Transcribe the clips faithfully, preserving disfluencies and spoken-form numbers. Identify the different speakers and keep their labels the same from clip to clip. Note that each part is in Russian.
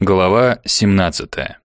Speaker 1: Глава семнадцатая.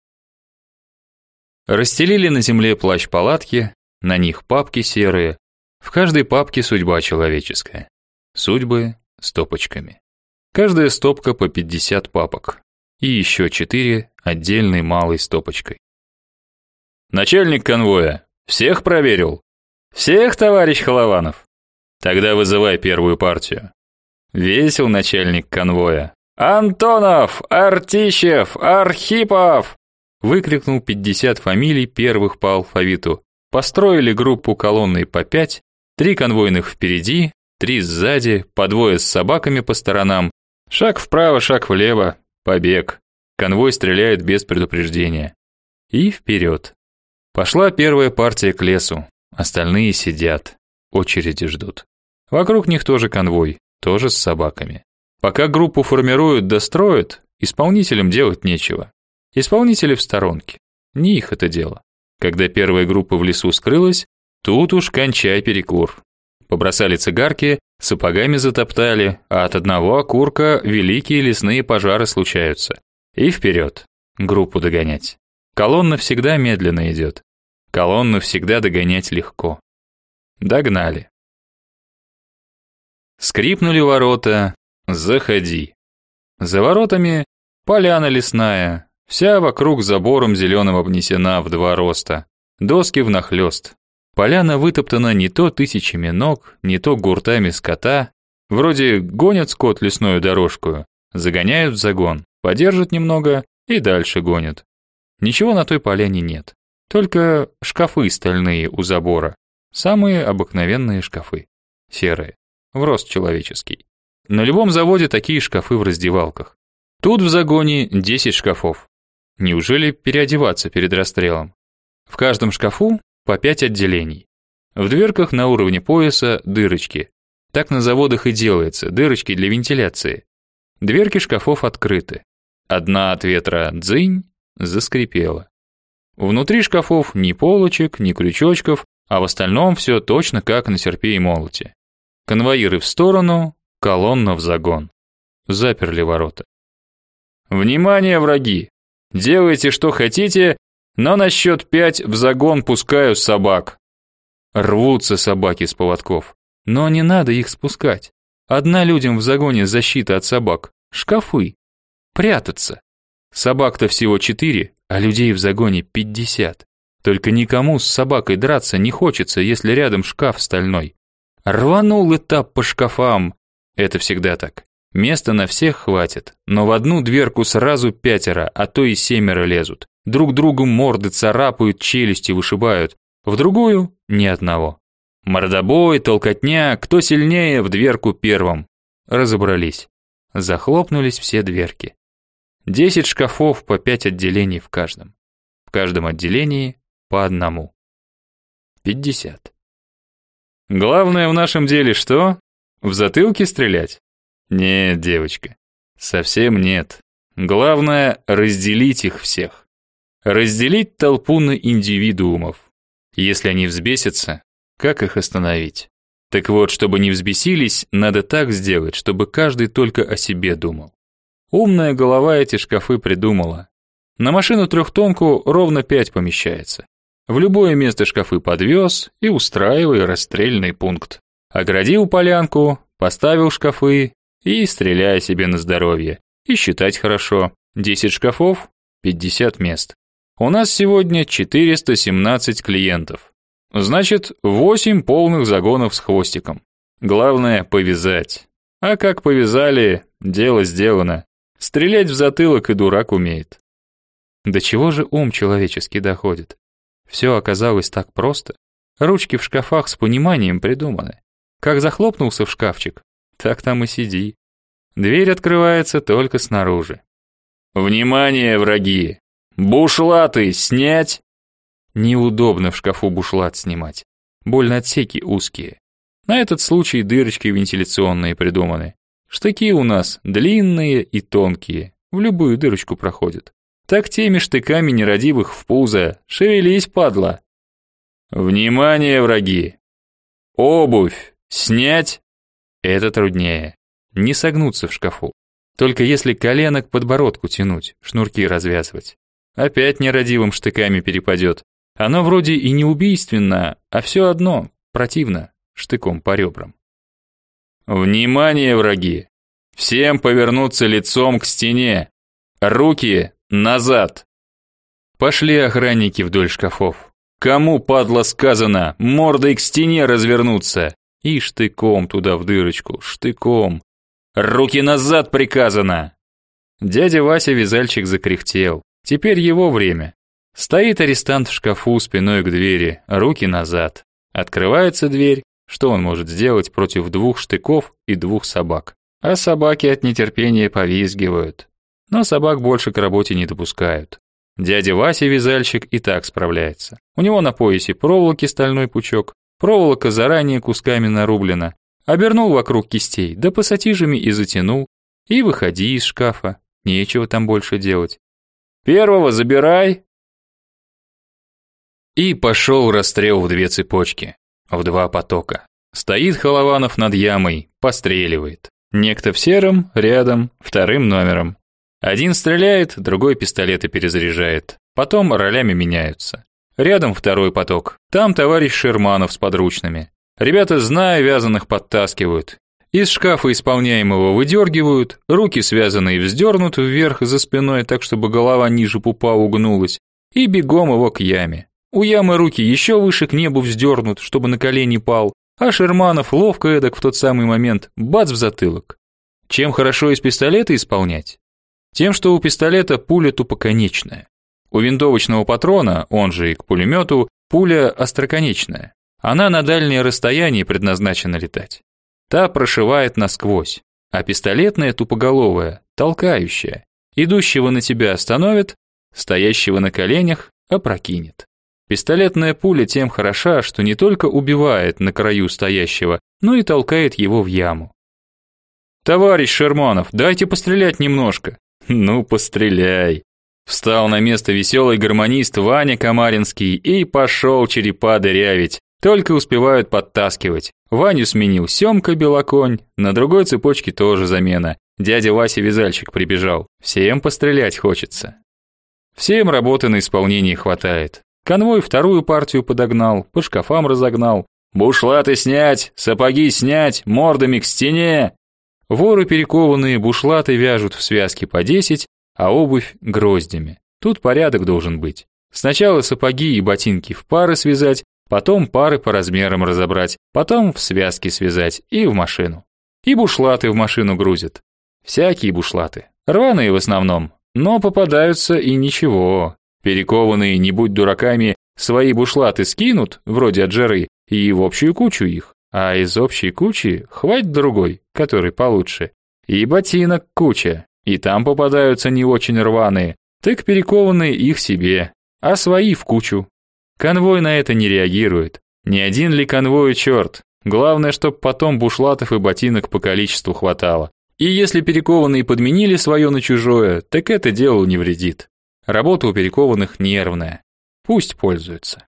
Speaker 1: Расстелили на земле плащ-палатки, на них папки серые. В каждой папке судьба человеческая. Судьбы стопочками. Каждая стопка по пятьдесят папок. И еще четыре отдельной малой стопочкой. Начальник конвоя, всех проверил? Всех, товарищ Холованов? Тогда вызывай первую партию. Весел начальник конвоя. «Антонов! Артищев! Архипов!» Выкрикнул пятьдесят фамилий первых по алфавиту. Построили группу колонной по пять, три конвойных впереди, три сзади, по двое с собаками по сторонам. Шаг вправо, шаг влево, побег. Конвой стреляет без предупреждения. И вперед. Пошла первая партия к лесу, остальные сидят, очереди ждут. Вокруг них тоже конвой, тоже с собаками. Пока группу формируют, достроят, исполнителям делать нечего. Исполнители в сторонке. Не их это дело. Когда первая группа в лесу скрылась, тут уж кончай перекур. Побросали цигарки, сапогами затоптали, а от одного окурка великие лесные пожары случаются. И вперед, группу догонять. Колонна всегда медленно идет. Колонну всегда догонять легко. Догнали. Скрипнули ворота. Заходи. За воротами поляна лесная, вся вокруг забором зеленым обнесена в два роста, доски внахлёст. Поляна вытоптана не то тысячами ног, не то гуртами скота. Вроде гонят скот лесную дорожку, загоняют в загон, подержат немного и дальше гонят. Ничего на той поляне нет, только шкафы стальные у забора, самые обыкновенные шкафы, серые, в рост человеческий. На любом заводе такие шкафы в раздевалках. Тут в загоне десять шкафов. Неужели переодеваться перед расстрелом? В каждом шкафу по пять отделений. В дверках на уровне пояса дырочки. Так на заводах и делается, дырочки для вентиляции. Дверки шкафов открыты. Одна от ветра дзынь заскрипела. Внутри шкафов ни полочек, ни крючочков, а в остальном все точно как на серпе и молоте. Конвоиры в сторону, колонна в загон. Заперли ворота. Внимание, враги! Делайте, что хотите, но на счет пять в загон пускаю собак. Рвутся собаки с поводков, но не надо их спускать. Одна людям в загоне защита от собак. Шкафы. Прятаться. Собак-то всего четыре, а людей в загоне пятьдесят. Только никому с собакой драться не хочется, если рядом шкаф стальной. Рванул этап по шкафам. Это всегда так. Места на всех хватит, но в одну дверку сразу пятеро, а то и семеро лезут. Друг другу морды царапают, челюсти вышибают. В другую — ни одного. Мордобой, толкотня, кто сильнее в дверку первым. Разобрались. Захлопнулись все дверки. Десять шкафов по пять отделений в каждом. В каждом отделении по одному. Пятьдесят. Главное в нашем деле что? В затылке стрелять? Нет, девочка, совсем нет. Главное разделить их всех. Разделить толпу на индивидуумов. Если они взбесятся, как их остановить? Так вот, чтобы не взбесились, надо так сделать, чтобы каждый только о себе думал. Умная голова эти шкафы придумала. На машину трехтонку ровно пять помещается. В любое место шкафы подвез и устраивай расстрельный пункт. Оградил полянку, поставил шкафы и стреляй себе на здоровье. И считать хорошо. десять шкафов, пятьдесят мест. У нас сегодня четыреста семнадцать клиентов. Значит, восемь полных загонов с хвостиком. Главное повязать. А как повязали, дело сделано. Стрелять в затылок и дурак умеет. До чего же ум человеческий доходит? Все оказалось так просто. Ручки в шкафах с пониманием придуманы. Как захлопнулся в шкафчик, так там и сиди. Дверь открывается только снаружи. Внимание, враги! Бушлаты снять! Неудобно в шкафу бушлат снимать. Больно отсеки узкие. На этот случай дырочки вентиляционные придуманы. Штыки у нас длинные и тонкие, в любую дырочку проходят. Так теми штыками нерадивых в пузо. Шевелись, падла! Внимание, враги! Обувь снять! Это труднее. Не согнуться в шкафу. Только если колено к подбородку тянуть, шнурки развязывать. Опять нерадивым штыками перепадет. Оно вроде и не убийственно, а все одно противно штыком по ребрам. Внимание, враги! Всем повернуться лицом к стене. Руки назад. Пошли охранники вдоль шкафов. Кому, падла, сказано, мордой к стене развернуться? И штыком туда в дырочку, штыком. Руки назад приказано. Дядя Вася вязальщик закряхтел. Теперь его время. Стоит арестант в шкафу спиной к двери, руки назад. Открывается дверь. Что он может сделать против двух штыков и двух собак? А собаки от нетерпения повизгивают. Но собак больше к работе не допускают. Дядя Вася вязальщик и так справляется. У него на поясе проволоки стальной пучок, проволока заранее кусками нарублена. Обернул вокруг кистей, да пассатижами и затянул. И выходи из шкафа, нечего там больше делать. Первого забирай. И пошел расстрел в две цепочки, в два потока. Стоит Холованов над ямой, постреливает. Некто в сером, рядом, вторым номером. Один стреляет, другой пистолеты перезаряжает. Потом ролями меняются. Рядом второй поток. Там товарищ Шерманов с подручными. Ребята, зная, вязаных подтаскивают. Из шкафа исполняемого выдергивают, руки связанные вздернут вверх за спиной, так чтобы голова ниже пупа угнулась, и бегом его к яме. У ямы руки еще выше к небу вздернут, чтобы на колени пал, а Шерманов ловко эдак в тот самый момент бац в затылок. Чем хорошо из пистолета исполнять? Тем, что у пистолета пуля тупоконечная. У винтовочного патрона, он же и к пулемету, пуля остроконечная. Она на дальнее расстояние предназначена летать. Та прошивает насквозь, а пистолетная тупоголовая, толкающая. Идущего на тебя остановит, стоящего на коленях опрокинет. Пистолетная пуля тем хороша, что не только убивает на краю стоящего, но и толкает его в яму. «Товарищ Шерманов, дайте пострелять немножко». «Ну, постреляй». Встал на место веселый гармонист Ваня Комаринский и пошел черепа дырявить. Только успевают подтаскивать. Ваню сменил Семка Белоконь, на другой цепочке тоже замена. Дядя Вася вязальщик прибежал. Всем пострелять хочется. Всем работы на исполнение хватает. Конвой вторую партию подогнал, по шкафам разогнал. «Бушлаты снять, сапоги снять, мордами к стене!» Воры перекованные бушлаты вяжут в связки по десять, а обувь гроздями. Тут порядок должен быть. Сначала сапоги и ботинки в пары связать, потом пары по размерам разобрать, потом в связки связать и в машину. И бушлаты в машину грузят. Всякие бушлаты, рваные в основном, но попадаются и ничего. Перекованные, не будь дураками, свои бушлаты скинут, вроде от жары, и в общую кучу их. А из общей кучи хватит другой, который получше. И ботинок куча, и там попадаются не очень рваные, так перекованные их себе, а свои в кучу. Конвой на это не реагирует. Не один ли конвою черт? Главное, чтоб потом бушлатов и ботинок по количеству хватало. И если перекованные подменили свое на чужое, так это делу не вредит. Работа у перекованных нервная. Пусть пользуются.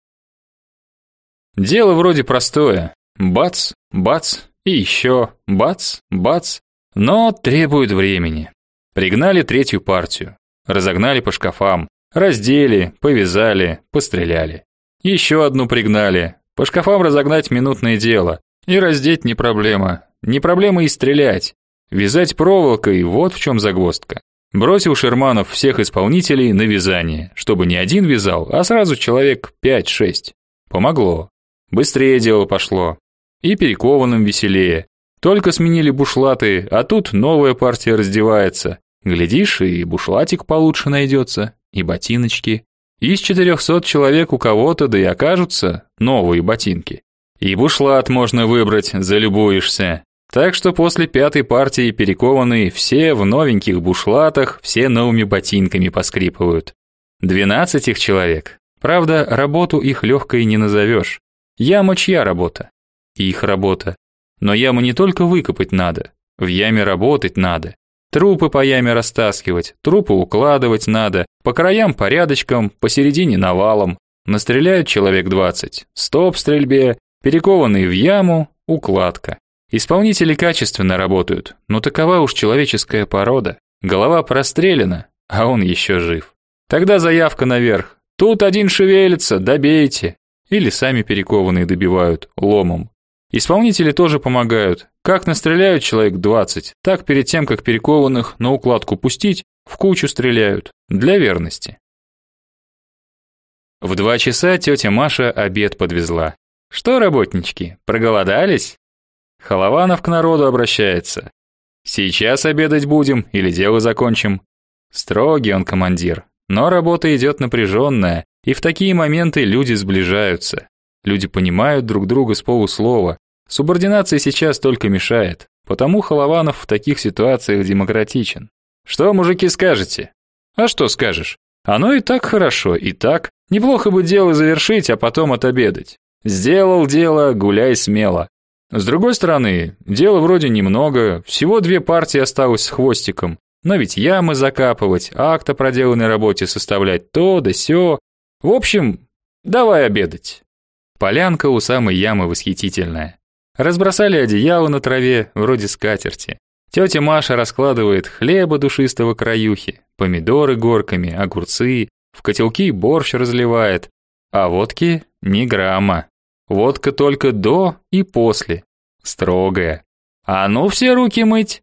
Speaker 1: Дело вроде простое. Бац, бац, и еще бац, бац, но требует времени. Пригнали третью партию, разогнали по шкафам, раздели, повязали, постреляли. Еще одну пригнали, по шкафам разогнать минутное дело, и раздеть не проблема, не проблема и стрелять. Вязать проволокой, вот в чем загвоздка. Бросил Шерманов всех исполнителей на вязание, чтобы не один вязал, а сразу человек пять-шесть. Помогло. Быстрее дело пошло. И перекованным веселее. Только сменили бушлаты, а тут новая партия раздевается. Глядишь, и бушлатик получше найдется, и ботиночки. Из четырехсот человек у кого-то да и окажутся новые ботинки. И бушлат можно выбрать, залюбуешься. Так что после пятой партии перекованные все в новеньких бушлатах, все новыми ботинками поскрипывают. Двенадцать их человек. Правда, работу их легкой не назовешь. Яма чья работа? Их работа. Но яму не только выкопать надо, в яме работать надо. Трупы по яме растаскивать, трупы укладывать надо, по краям порядочком, посередине навалом. Настреляют человек двадцать. Стоп стрельбе, перекованные в яму, укладка. Исполнители качественно работают, но такова уж человеческая порода. Голова прострелена, а он еще жив. Тогда заявка наверх. Тут один шевелится, добейте. Или сами перекованные добивают ломом. Исполнители тоже помогают. Как настреляют человек двадцать, так перед тем, как перекованных на укладку пустить, в кучу стреляют. Для верности. В два часа тетя Маша обед подвезла. Что, работнички, проголодались? Холованов к народу обращается. Сейчас обедать будем или дело закончим? Строгий он командир, но работа идет напряженная, и в такие моменты люди сближаются. Люди понимают друг друга с полуслова. Субординация сейчас только мешает, потому Холованов в таких ситуациях демократичен. Что, мужики, скажете? А что скажешь? Оно и так хорошо, и так. Неплохо бы дело завершить, а потом отобедать. Сделал дело, гуляй смело. С другой стороны, дела вроде немного, всего две партии осталось с хвостиком. Но ведь ямы закапывать, акт о проделанной работе составлять, то да сё. В общем, давай обедать. Полянка у самой ямы восхитительная. Разбросали одеяло на траве, вроде скатерти. Тетя Маша раскладывает хлеба душистого краюхи, помидоры горками, огурцы, в котелки борщ разливает, а водки ни грамма. Водка только до и после, строгая. А ну все руки мыть.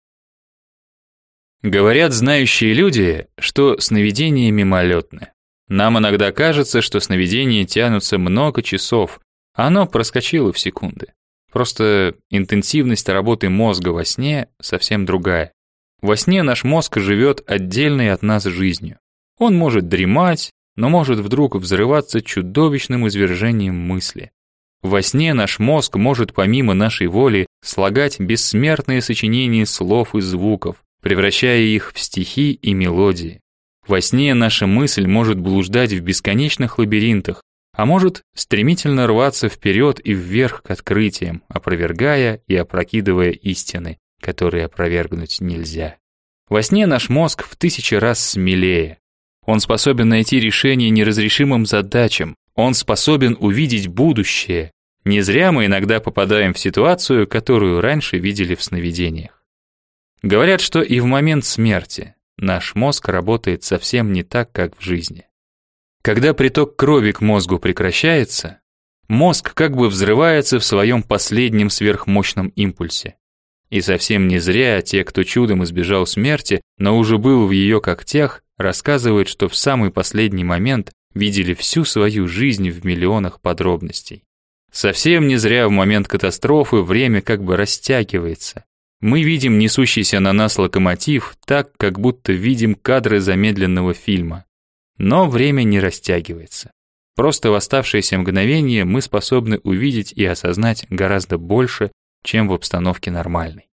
Speaker 1: Говорят знающие люди, что сновидения мимолетны. Нам иногда кажется, что сновидения тянутся много часов, а оно проскочило в секунды. Просто интенсивность работы мозга во сне совсем другая. Во сне наш мозг живет отдельной от нас жизнью. Он может дремать, но может вдруг взрываться чудовищным извержением мысли. Во сне наш мозг может помимо нашей воли слагать бессмертные сочинения слов и звуков, превращая их в стихи и мелодии. Во сне наша мысль может блуждать в бесконечных лабиринтах, а может стремительно рваться вперед и вверх к открытиям, опровергая и опрокидывая истины, которые опровергнуть нельзя. Во сне наш мозг в тысячи раз смелее. Он способен найти решение неразрешимым задачам, он способен увидеть будущее. Не зря мы иногда попадаем в ситуацию, которую раньше видели в сновидениях. Говорят, что и в момент смерти наш мозг работает совсем не так, как в жизни. Когда приток крови к мозгу прекращается, мозг как бы взрывается в своем последнем сверхмощном импульсе. И совсем не зря те, кто чудом избежал смерти, но уже был в ее когтях, рассказывают, что в самый последний момент видели всю свою жизнь в миллионах подробностей. Совсем не зря в момент катастрофы время как бы растягивается. Мы видим несущийся на нас локомотив так, как будто видим кадры замедленного фильма. Но время не растягивается. Просто в оставшиеся мгновения мы способны увидеть и осознать гораздо больше, чем в обстановке нормальной.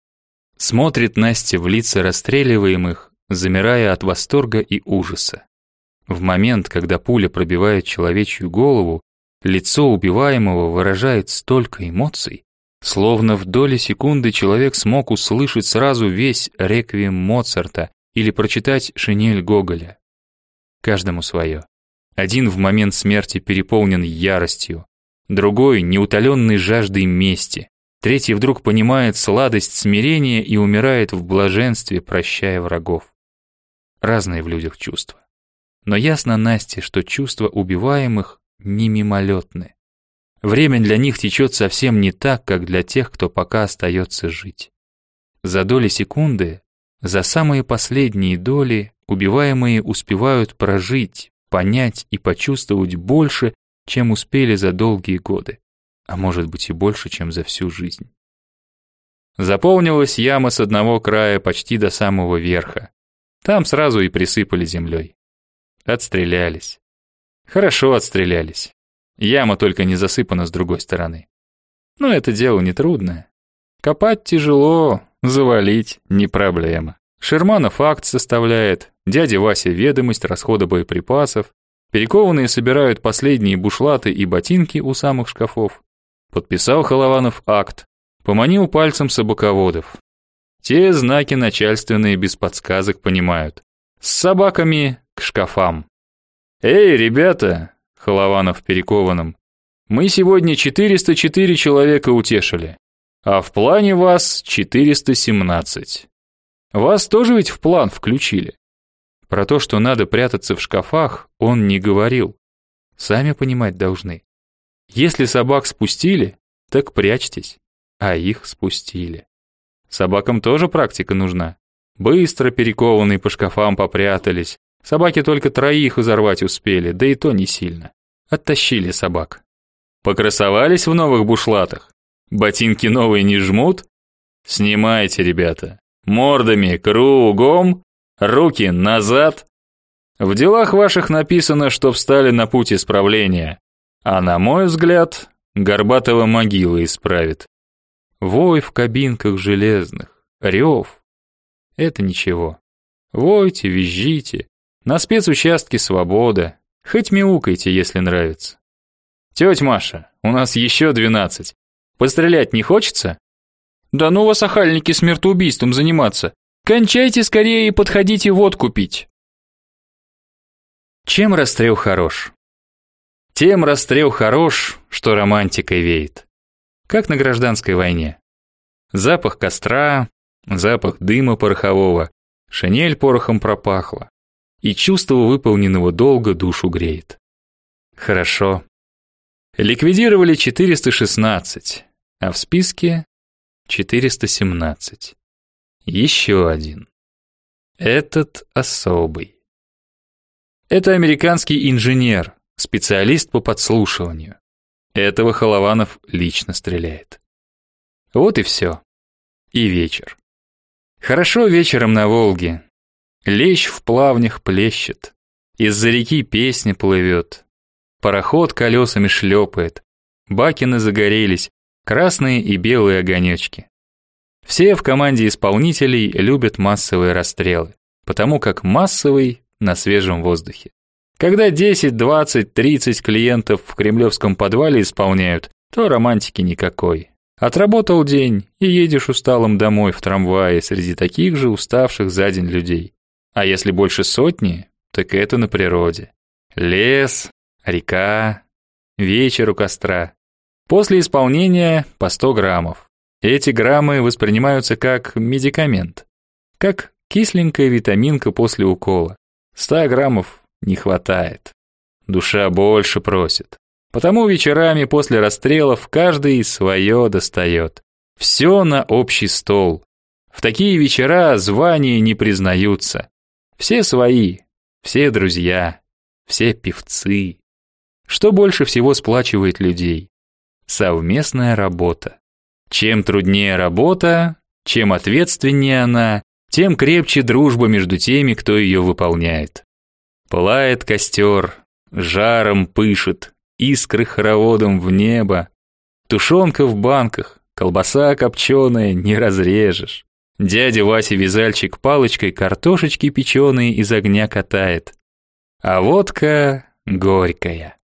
Speaker 1: Смотрит Настя в лица расстреливаемых, замирая от восторга и ужаса. В момент, когда пуля пробивает человечью голову, лицо убиваемого выражает столько эмоций, словно в доли секунды человек смог услышать сразу весь реквием Моцарта или прочитать шинель Гоголя. Каждому свое. Один в момент смерти переполнен яростью, другой неутоленной жаждой мести, третий вдруг понимает сладость смирения и умирает в блаженстве, прощая врагов. Разные в людях чувства. Но ясно Насте, что чувства убиваемых не мимолетны. Время для них течет совсем не так, как для тех, кто пока остается жить. За доли секунды, за самые последние доли, убиваемые успевают прожить, понять и почувствовать больше, чем успели за долгие годы, а может быть и больше, чем за всю жизнь. Заполнилась яма с одного края почти до самого верха. Там сразу и присыпали землей. Отстрелялись. Хорошо отстрелялись. Яма только не засыпана с другой стороны. Но это дело нетрудное. Копать тяжело, завалить не проблема. Шерманов акт составляет, дядя Вася ведомость расхода боеприпасов, перекованные собирают последние бушлаты и ботинки у самых шкафов. Подписал Холованов акт, поманил пальцем собаководов. Те знаки начальственные без подсказок понимают. С собаками к шкафам. «Эй, ребята!» — Холованов перекованным. «Мы сегодня четыреста четыре человека утешили. А в плане вас четыреста семнадцать. Вас тоже ведь в план включили. Про то, что надо прятаться в шкафах, он не говорил. Сами понимать должны. Если собак спустили, так прячьтесь, а их спустили. Собакам тоже практика нужна. Быстро перекованные по шкафам попрятались. Собаки только троих изорвать успели, да и то не сильно. Оттащили собак. Покрасовались в новых бушлатах? Ботинки новые не жмут? Снимайте, ребята. Мордами кругом, руки назад. В делах ваших написано, что встали на путь исправления. А на мой взгляд, Горбатова могила исправит. Вой в кабинках железных, рев. Это ничего. Войте, визжите. На спецучастке свобода. Хоть мяукайте, если нравится. Тетя Маша, у нас еще двенадцать. Пострелять не хочется? Да ну вас, охальники, смертоубийством заниматься. Кончайте скорее и подходите водку пить. Чем расстрел хорош? Тем расстрел хорош, что романтикой веет. Как на гражданской войне. Запах костра, запах дыма порохового, шинель порохом пропахла. И чувство выполненного долга душу греет. Хорошо. Ликвидировали четыреста шестнадцать, а в списке четыреста семнадцать. Еще один. Этот особый. Это американский инженер, специалист по подслушиванию. Этого Холованов лично стреляет. Вот и все. И вечер. Хорошо вечером на Волге. Лещ в плавнях плещет. Из-за реки песня плывет. Пароход колесами шлепает. Бакины загорелись, красные и белые огонечки. Все в команде исполнителей любят массовые расстрелы, потому как массовый на свежем воздухе. Когда десять, двадцать, тридцать клиентов в кремлевском подвале исполняют, то романтики никакой. Отработал день и едешь усталым домой в трамвае среди таких же уставших за день людей. А если больше сотни, так это на природе. Лес, река, вечер у костра. После исполнения по сто граммов. Эти граммы воспринимаются как медикамент. Как кисленькая витаминка после укола. ста граммов не хватает. Душа больше просит. Потому вечерами после расстрелов каждый свое достает. Все на общий стол. В такие вечера звания не признаются. Все свои, все друзья, все певцы. Что больше всего сплачивает людей? Совместная работа. Чем труднее работа, чем ответственнее она, тем крепче дружба между теми, кто ее выполняет. Пылает костер, жаром пышет, искры хороводом в небо. Тушенка в банках, колбаса копченая не разрежешь. Дядя Вася-вязальщик палочкой картошечки печеные из огня катает. А водка горькая.